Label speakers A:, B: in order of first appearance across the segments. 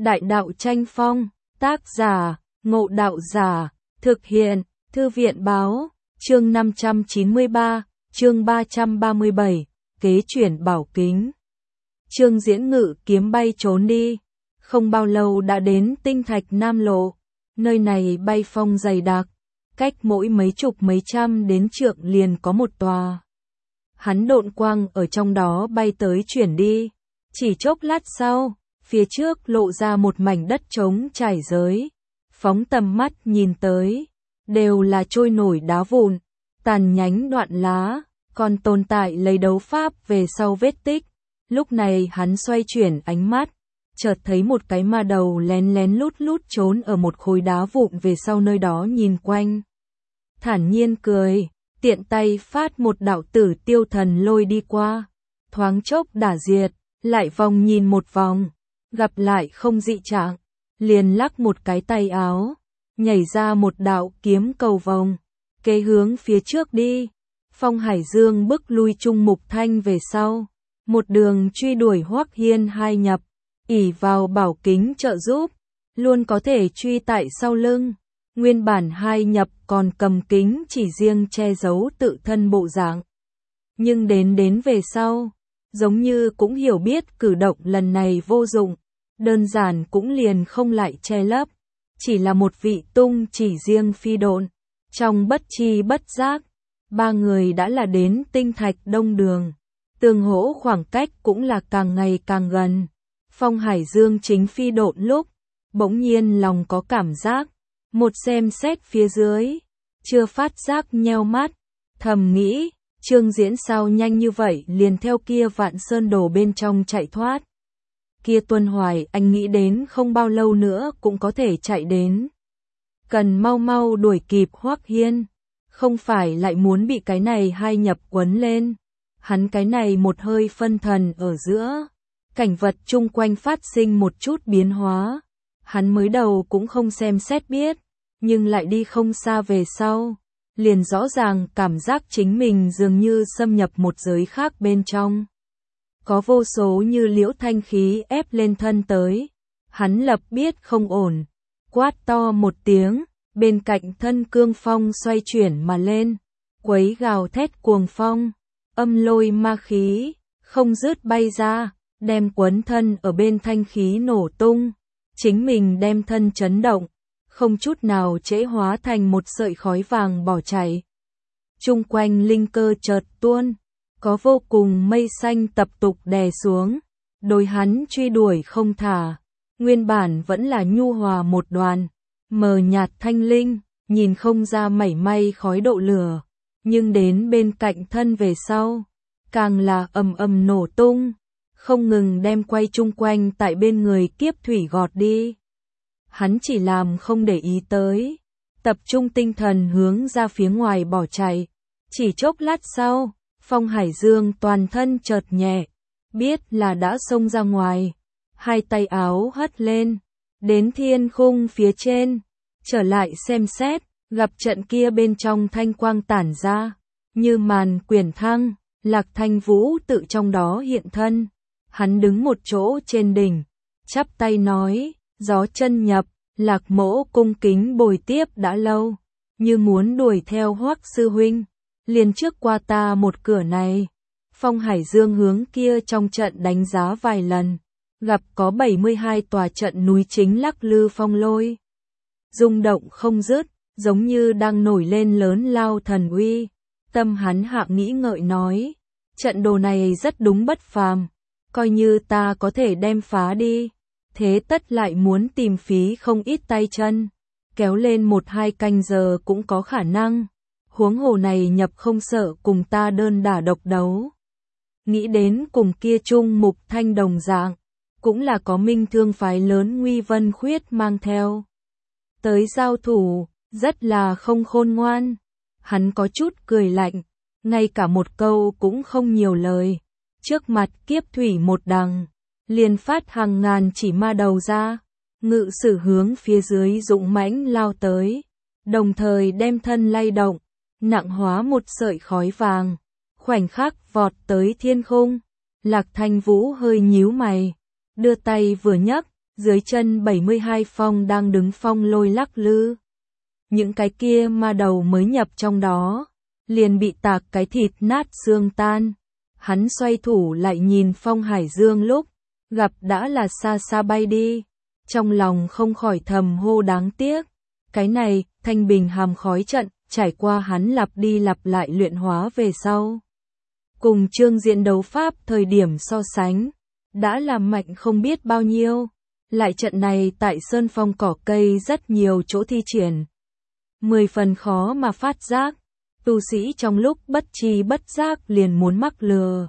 A: Đại đạo tranh phong, tác giả, Ngộ Đạo Giả, thực hiện, Thư viện báo, chương 593, chương 337, kế chuyển bảo kính. Trương Diễn ngự kiếm bay trốn đi, không bao lâu đã đến Tinh Thạch Nam Lộ, nơi này bay phong dày đặc, cách mỗi mấy chục mấy trăm đến trượng liền có một tòa. Hắn độn quang ở trong đó bay tới chuyển đi, chỉ chốc lát sau, phía trước lộ ra một mảnh đất trống trải giới, phóng tầm mắt nhìn tới, đều là trôi nổi đá vụn, tàn nhánh đoạn lá, còn tồn tại lấy đấu pháp về sau vết tích. Lúc này hắn xoay chuyển ánh mắt, chợt thấy một cái ma đầu lén lén lút lút trốn ở một khối đá vụn về sau nơi đó nhìn quanh. Thản nhiên cười, tiện tay phát một đạo tử tiêu thần lôi đi qua, thoáng chốc đả diệt, lại vòng nhìn một vòng, gặp lại không dị trạng, liền lắc một cái tay áo, nhảy ra một đạo kiếm cầu vòng, kế hướng phía trước đi. Phong Hải Dương bức lui Trung Mục Thanh về sau, một đường truy đuổi Hoắc Hiên hai nhập, ỷ vào bảo kính trợ giúp, luôn có thể truy tại sau lưng. Nguyên bản hai nhập còn cầm kính chỉ riêng che giấu tự thân bộ dạng. Nhưng đến về sau, giống như cũng hiểu biết cử động lần này vô dụng, đơn giản cũng liền không lại che lấp, chỉ là một vị tung chỉ riêng phi độn. Trong bất chi bất giác, ba người đã là đến Tinh Thạch Đông Đường, tương hỗ khoảng cách cũng là càng ngày càng gần. Phong Hải Dương chính phi độn lúc, bỗng nhiên lòng có cảm giác, một xem xét phía dưới, chưa phát giác nheo mắt, thầm nghĩ, Trương Diễn sao nhanh như vậy liền theo kia Vạn Sơn Đồ bên trong chạy thoát. Kia Tuân Hoài anh nghĩ đến không bao lâu nữa cũng có thể chạy đến. Cần mau mau đuổi kịp Hoắc Hiên, không phải lại muốn bị cái này hai nhập quấn lên. Hắn cái này một hơi phân thần ở giữa, cảnh vật chung quanh phát sinh một chút biến hóa. Hắn mới đầu cũng không xem xét biết, nhưng lại đi không xa về sau, liền rõ ràng cảm giác chính mình dường như xâm nhập một giới khác bên trong. Có vô số như liễu thanh khí ép lên thân tới, hắn lập biết không ổn, quát to một tiếng, bên cạnh thân cương phong xoay chuyển mà lên, quấy gào thét cuồng phong, âm lôi ma khí, không dứt bay ra, đem quấn thân ở bên thanh khí nổ tung, chính mình đem thân chấn động, không chút nào trễ hóa thành một sợi khói vàng bỏ chạy. Chung quanh linh cơ chợt tuôn, có vô cùng mây xanh tập tục đè xuống, đối hắn truy đuổi không thả, nguyên bản vẫn là nhu hòa một đoàn, mờ nhạt thanh linh, nhìn không ra mảy may khói độ lửa, nhưng đến bên cạnh thân về sau, càng là ầm ầm nổ tung, không ngừng đem quay chung quanh tại bên người kiếp thủy gọt đi. Hắn chỉ làm không để ý tới, tập trung tinh thần hướng ra phía ngoài bỏ chạy. Chỉ chốc lát sau, Phong Hải Dương toàn thân chợt nhẹ, biết là đã xông ra ngoài, hai tay áo hất lên, đến thiên khung phía trên, trở lại xem xét, gặp trận kia bên trong thanh quang tản ra, như màn quyển thăng, Lạc Thanh Vũ tự trong đó hiện thân. Hắn đứng một chỗ trên đỉnh, chắp tay nói, gió chân nhập, Lạc mỗ cung kính bồi tiếp đã lâu, như muốn đuổi theo Hoắc sư huynh, liền trước qua ta một cửa này. Phong Hải Dương hướng kia trong trận đánh giá vài lần, gặp có 72 tòa trận núi chính lắc lư phong lôi, rung động không dứt, giống như đang nổi lên lớn lao thần uy. Tâm hắn hạ nghĩ ngợi nói, trận đồ này rất đúng bất phàm, coi như ta có thể đem phá đi, thế tất lại muốn tìm phí không ít tay chân, kéo lên 1-2 canh giờ cũng có khả năng, huống hồ này nhập không sợ cùng ta đơn đả độc đấu. Nghĩ đến cùng kia Trung Mục Thanh đồng dạng, cũng là có Minh Thương phái lớn Nguy Vân Khuyết mang theo tới giao thủ, rất là không khôn ngoan. Hắn có chút cười lạnh, ngay cả một câu cũng không nhiều lời, trước mặt kiếp thủy một đằng, liền phát hàng ngàn chỉ ma đầu ra, ngự sử hướng phía dưới dũng mãnh lao tới, đồng thời đem thân lay động, nặng hóa một sợi khói vàng, khoảnh khắc vọt tới thiên khung. Lạc Thanh Vũ hơi nhíu mày, đưa tay vừa nhấc, dưới chân 72 phong đang đứng phong lôi lắc lư. Những cái kia ma đầu mới nhập trong đó, liền bị tạc cái thịt nát xương tan. Hắn xoay thủ lại nhìn Phong Hải Dương lúc gặp đã là xa xa bay đi, trong lòng không khỏi thầm hô đáng tiếc. Cái này, thanh bình hàm khói trận, trải qua hắn lặp đi lặp lại luyện hóa về sau. Cùng Trương Diễn đấu pháp thời điểm so sánh, đã làm mạnh không biết bao nhiêu. Lại trận này tại Sơn Phong cỏ cây rất nhiều chỗ thi triển. 10 phần khó mà phát giác, tu sĩ trong lúc bất tri bất giác liền muốn mắc lừa.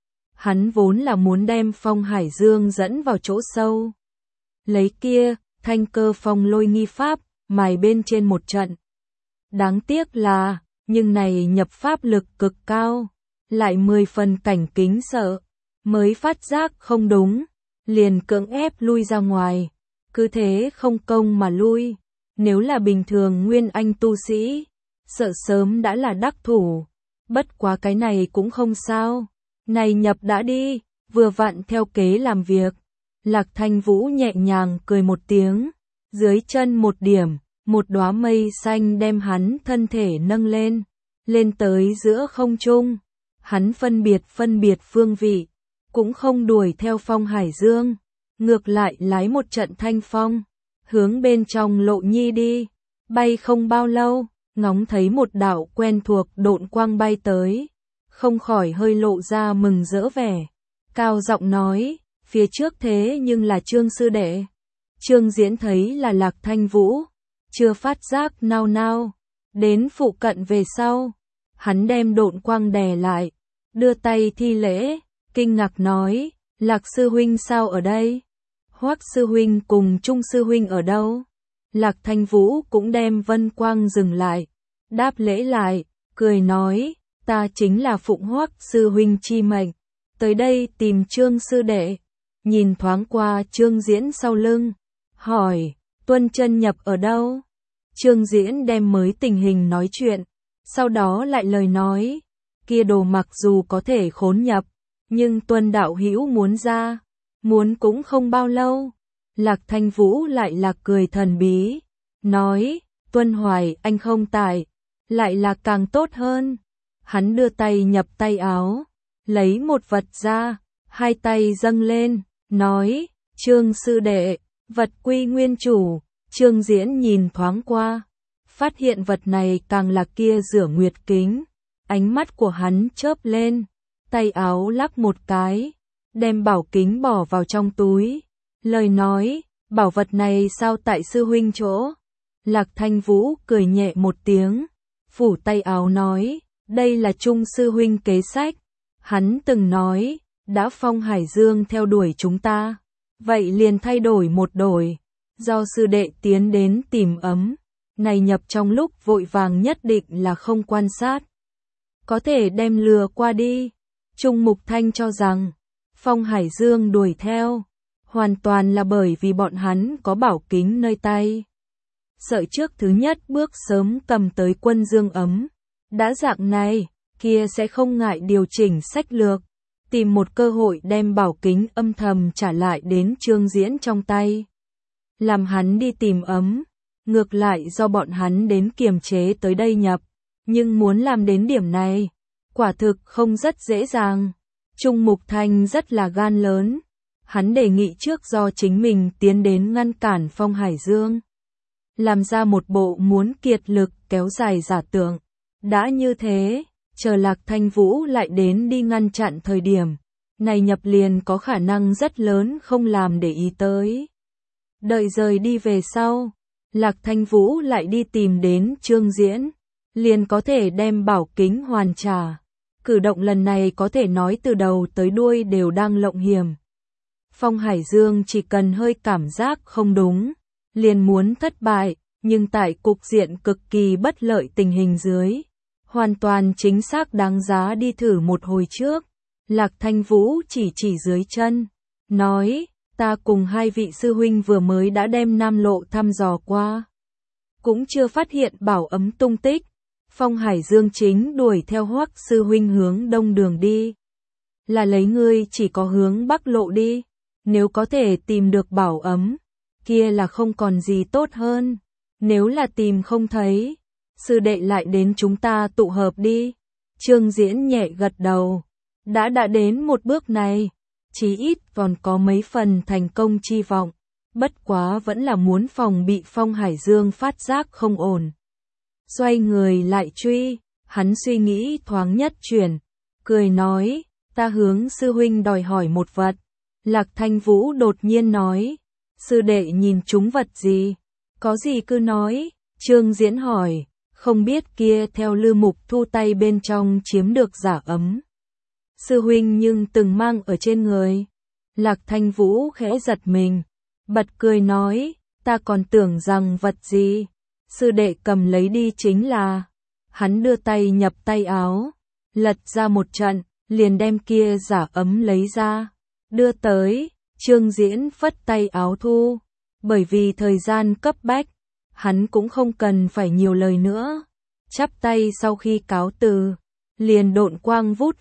A: Hắn vốn là muốn đem Phong Hải Dương dẫn vào chỗ sâu. Lấy kia, thanh cơ phong lôi nghi pháp, mài bên trên một trận. Đáng tiếc là, nhưng này nhập pháp lực cực cao, lại 10 phần cảnh kính sợ, mới phát giác không đúng, liền cưỡng ép lui ra ngoài, cứ thế không công mà lui. Nếu là bình thường nguyên anh tu sĩ, sợ sớm đã là đắc thủ, bất quá cái này cũng không sao, này nhập đã đi, vừa vặn theo kế làm việc. Lạc Thanh Vũ nhẹ nhàng cười một tiếng, dưới chân một điểm, một đóa mây xanh đem hắn thân thể nâng lên, lên tới giữa không trung. Hắn phân biệt phương vị, cũng không đuổi theo Phong Hải Dương, ngược lại lái một trận thanh phong, hướng bên trong Lộ Nhi đi. Bay không bao lâu, ngóng thấy một đạo quen thuộc độn quang bay tới, không khỏi hơi lộ ra mừng rỡ vẻ, cao giọng nói, phía trước thế nhưng là Trương sư đệ. Trương Diễn thấy là Lạc Thanh Vũ, chưa phát giác nao nao, đến phụ cận về sau, hắn đem độn quang đè lại, đưa tay thi lễ, kinh ngạc nói, Lạc sư huynh sao ở đây? Hoắc sư huynh cùng Trung sư huynh ở đâu? Lạc Thanh Vũ cũng đem vân quang dừng lại, đáp lễ lại, cười nói, ta chính là phụng Hoắc sư huynh chi mệnh, tới đây tìm Trương sư đệ. Nhìn thoáng qua Trương Diễn sau lưng, hỏi, Tuân chân nhập ở đâu? Trương Diễn đem mới tình hình nói chuyện, sau đó lại lời nói, kia đồ mặc dù có thể khốn nhập, nhưng Tuân đạo hữu muốn ra, muốn cũng không bao lâu. Lạc Thanh Vũ lại là cười thần bí, nói, Tuân Hoài anh không tại, lại là càng tốt hơn. Hắn đưa tay nhập tay áo, lấy một vật ra, hai tay dâng lên, nói, Trương sư đệ, vật quy nguyên chủ. Trương Diễn nhìn thoáng qua, phát hiện vật này càng là kia rửa nguyệt kính, ánh mắt của hắn chớp lên, tay áo lắc một cái, đem bảo kính bỏ vào trong túi, lời nói, bảo vật này sao tại sư huynh chỗ? Lạc Thanh Vũ cười nhẹ một tiếng, phủ tay áo nói, đây là Trung sư huynh kế sách, hắn từng nói, đã Phong Hải Dương theo đuổi chúng ta, vậy liền thay đổi một đổi, do sư đệ tiến đến tìm ấm, này nhập trong lúc vội vàng nhất định là không quan sát, có thể đem lừa qua đi. Trung Mục Thanh cho rằng, Phong Hải Dương đuổi theo, hoàn toàn là bởi vì bọn hắn có bảo kính nơi tay. Sợ trước thứ nhất bước sớm cầm tới quân dương ấm, đã dạng này, kia sẽ không ngại điều chỉnh sách lược, tìm một cơ hội đem bảo kính âm thầm trả lại đến Trương Diễn trong tay. Làm hắn đi tìm ấm, ngược lại do bọn hắn đến kiềm chế tới đây nhập, nhưng muốn làm đến điểm này, quả thực không rất dễ dàng. Trung Mục Thanh rất là gan lớn, hắn đề nghị trước do chính mình tiến đến ngăn cản Phong Hải Dương. Làm ra một bộ muốn kiệt lực kéo dài giả tưởng, đã như thế, chờ Lạc Thanh Vũ lại đến đi ngăn chặn thời điểm, này nhập liền có khả năng rất lớn không làm để ý tới. Đợi rời đi về sau, Lạc Thanh Vũ lại đi tìm đến Trương Diễn, liền có thể đem bảo kính hoàn trả. Cử động lần này có thể nói từ đầu tới đuôi đều đang lộng hiểm. Phong Hải Dương chỉ cần hơi cảm giác không đúng, liền muốn thất bại, nhưng tại cục diện cực kỳ bất lợi tình hình dưới, hoàn toàn chính xác đáng giá đi thử một hồi trước. Lạc Thanh Vũ chỉ dưới chân, nói, ta cùng hai vị sư huynh vừa mới đã đem Nam Lộ thăm dò qua, cũng chưa phát hiện bảo ấm tung tích. Phong Hải Dương chính đuổi theo Hoắc sư huynh hướng đông đường đi, là lấy ngươi chỉ có hướng Bắc Lộ đi, nếu có thể tìm được bảo ấm, kia là không còn gì tốt hơn. Nếu là tìm không thấy, sư đệ lại đến chúng ta tụ hợp đi. Trương Diễn nhẹ gật đầu. Đã đến một bước này, chí ít còn có mấy phần thành công chi vọng. Bất quá vẫn là muốn phòng bị Phong Hải Dương phát giác không ổn. Xoay người lại truy, hắn suy nghĩ thoáng nhất chuyển, cười nói, ta hướng sư huynh đòi hỏi một vật. Lạc Thanh Vũ đột nhiên nói, sư đệ nhìn chúng vật gì? Có gì cứ nói. Trương Diễn hỏi, không biết kia theo Lư Mục Thu tay bên trong chiếm được giả ấm. Sư huynh nhưng từng mang ở trên người. Lạc Thanh Vũ khẽ giật mình, bật cười nói, ta còn tưởng rằng vật gì. Sư đệ cầm lấy đi chính là. Hắn đưa tay nhập tay áo, lật ra một trận, liền đem kia giả ấm lấy ra, đưa tới. Trương Diễn phất tay áo thu, bởi vì thời gian cấp bách, hắn cũng không cần phải nhiều lời nữa. Chắp tay sau khi cáo từ, liền độn quang vút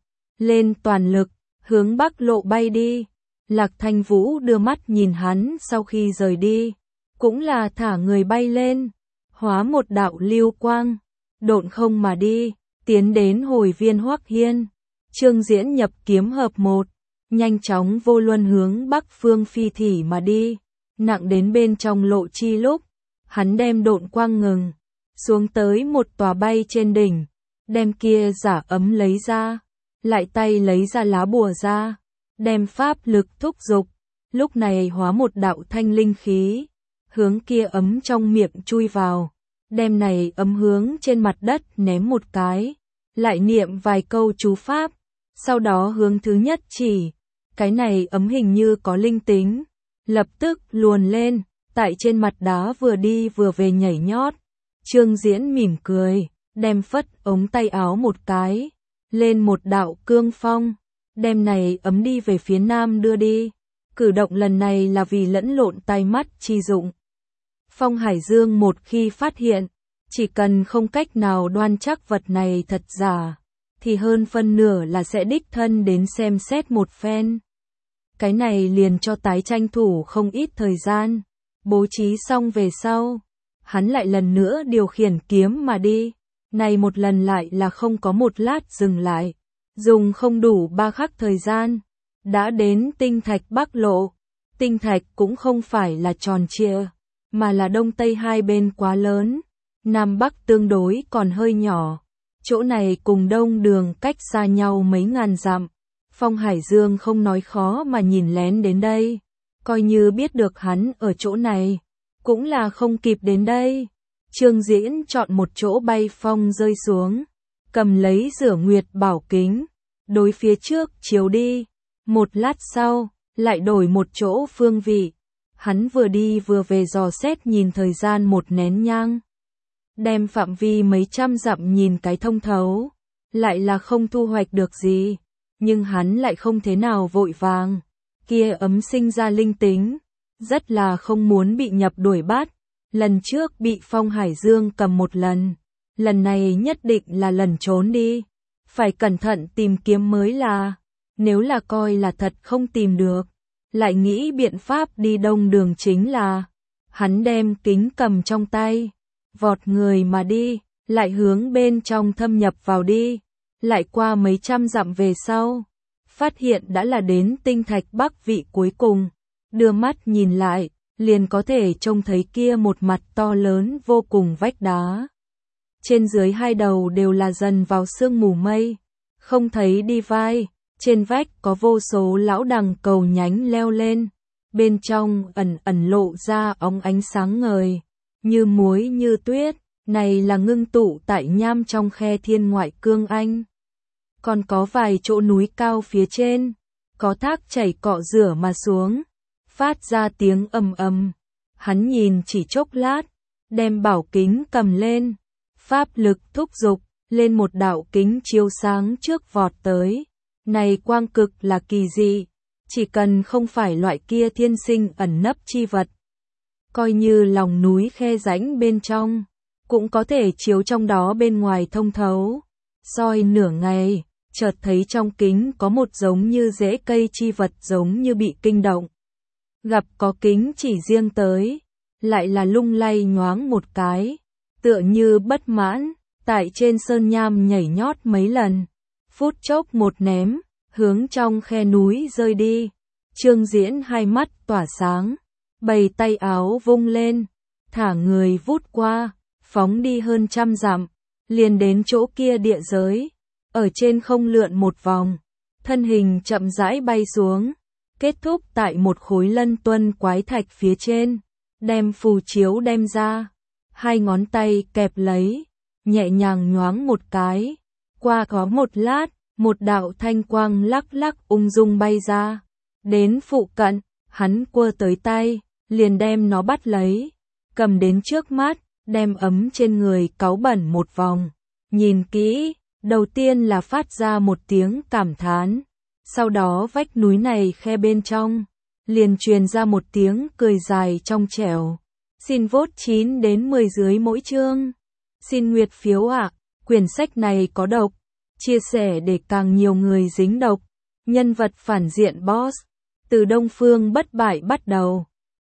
A: lên toàn lực, hướng Bắc Lộ bay đi. Lạc Thanh Vũ đưa mắt nhìn hắn sau khi rời đi, cũng là thả người bay lên, hóa một đạo lưu quang, độn không mà đi, tiến đến hồi viên Hoắc Hiên. Trương Diễn nhập kiếm hợp một, nhanh chóng vô luân hướng Bắc phương phi thỉ mà đi, nặng đến bên trong lộ chi lúc, hắn đem độn quang ngừng, xuống tới một tòa bay trên đỉnh, đem kia giả ấm lấy ra, lại tay lấy ra lá bùa ra, đem pháp lực thúc dục, lúc này hóa một đạo thanh linh khí, hướng kia ấm trong miệng chui vào, đem này ấm hướng trên mặt đất ném một cái, lại niệm vài câu chú pháp, sau đó hướng thứ nhất chỉ, cái này ấm hình như có linh tính, lập tức luồn lên, tại trên mặt đá vừa đi vừa về nhảy nhót. Trương Diễn mỉm cười, đem phất ống tay áo một cái, lên một đạo cương phong, đem này ấm đi về phía nam đưa đi. Cử động lần này là vì lẫn lộn tai mắt chi dụng. Phong Hải Dương một khi phát hiện, chỉ cần không cách nào đoan chắc vật này thật giả, thì hơn phân nửa là sẽ đích thân đến xem xét một phen. Cái này liền cho tái tranh thủ không ít thời gian, bố trí xong về sau, hắn lại lần nữa điều khiển kiếm mà đi, này một lần lại là không có một lát dừng lại, dùng không đủ 3 khắc thời gian, đã đến tinh thạch Bắc Lộ. Tinh thạch cũng không phải là tròn trịa, mà là đông tây hai bên quá lớn, nam bắc tương đối còn hơi nhỏ. Chỗ này cùng đông đường cách xa nhau mấy ngàn dặm. Phong Hải Dương không nói khó mà nhìn lén đến đây, coi như biết được hắn ở chỗ này, cũng là không kịp đến đây. Trương Diễn chọn một chỗ bay phong rơi xuống, cầm lấy Rửa Nguyệt bảo kính, đối phía trước chiếu đi. Một lát sau, lại đổi một chỗ phương vị. Hắn vừa đi vừa về dò xét nhìn thời gian một nén nhang. Đem phạm vi mấy trăm dặm nhìn cái thông thấu, lại là không thu hoạch được gì. Nhưng hắn lại không thế nào vội vàng. Kia ấm sinh ra linh tính, rất là không muốn bị nhập đuổi bắt. Lần trước bị Phong Hải Dương cầm một lần này nhất định là lần trốn đi. Phải cẩn thận tìm kiếm mới là, nếu là coi là thật không tìm được, lại nghĩ biện pháp đi đông đường chính là. Hắn đem kính cầm trong tay, vọt người mà đi, lại hướng bên trong thâm nhập vào đi, lại qua mấy trăm dặm về sau, phát hiện đã là đến tinh thạch Bắc vị cuối cùng, đưa mắt nhìn lại, liền có thể trông thấy kia một mặt to lớn vô cùng vách đá. Trên dưới hai đầu đều là dần vào sương mù mây, không thấy đi vai, trên vách có vô số lão đằng cầu nhánh leo lên, bên trong ẩn lộ ra óng ánh sáng ngời, như muối như tuyết, này là ngưng tụ tại nham trong khe thiên ngoại cương anh. Còn có vài chỗ núi cao phía trên, có thác chảy cọ rửa mà xuống, phát ra tiếng ầm ầm. Hắn nhìn chỉ chốc lát, đem bảo kính cầm lên, pháp lực thúc dục, lên một đạo kính chiếu sáng trước vọt tới. Này quang cực là kỳ dị, chỉ cần không phải loại kia thiên sinh ẩn nấp chi vật, coi như lòng núi khe rãnh bên trong, cũng có thể chiếu trong đó bên ngoài thông thấu. Soi nửa ngày, chợt thấy trong kính có một giống như rễ cây chi vật giống như bị kinh động. gặp có kính chỉ riêng tới, lại là lung lay nhoáng một cái, tựa như bất mãn, tại trên sơn nham nhảy nhót mấy lần, phút chốc một ném, hướng trong khe núi rơi đi. Trương Diễn hai mắt tỏa sáng, bày tay áo vung lên, thả người vút qua, phóng đi hơn 100 dặm, liền đến chỗ kia địa giới, ở trên không lượn một vòng, thân hình chậm rãi bay xuống, kết thúc tại một khối lân tuân quái thạch phía trên, đem phù chiếu đem ra, hai ngón tay kẹp lấy, nhẹ nhàng nhoáng một cái, qua có một lát, một đạo thanh quang lắc lắc ung dung bay ra, đến phụ cận, hắn quơ tới tay, liền đem nó bắt lấy, cầm đến trước mắt, đem ấm trên người cáu bẩn một vòng, nhìn kỹ, đầu tiên là phát ra một tiếng cảm thán, sau đó vách núi này khe bên trong, liền truyền ra một tiếng cười dài trong trẻo. Xin vote 9 đến 10 dưới mỗi chương. Xin nguyệt phiếu ạ, quyển sách này có độc, chia sẻ để càng nhiều người dính độc. Nhân vật phản diện boss, từ Đông Phương bất bại bắt đầu.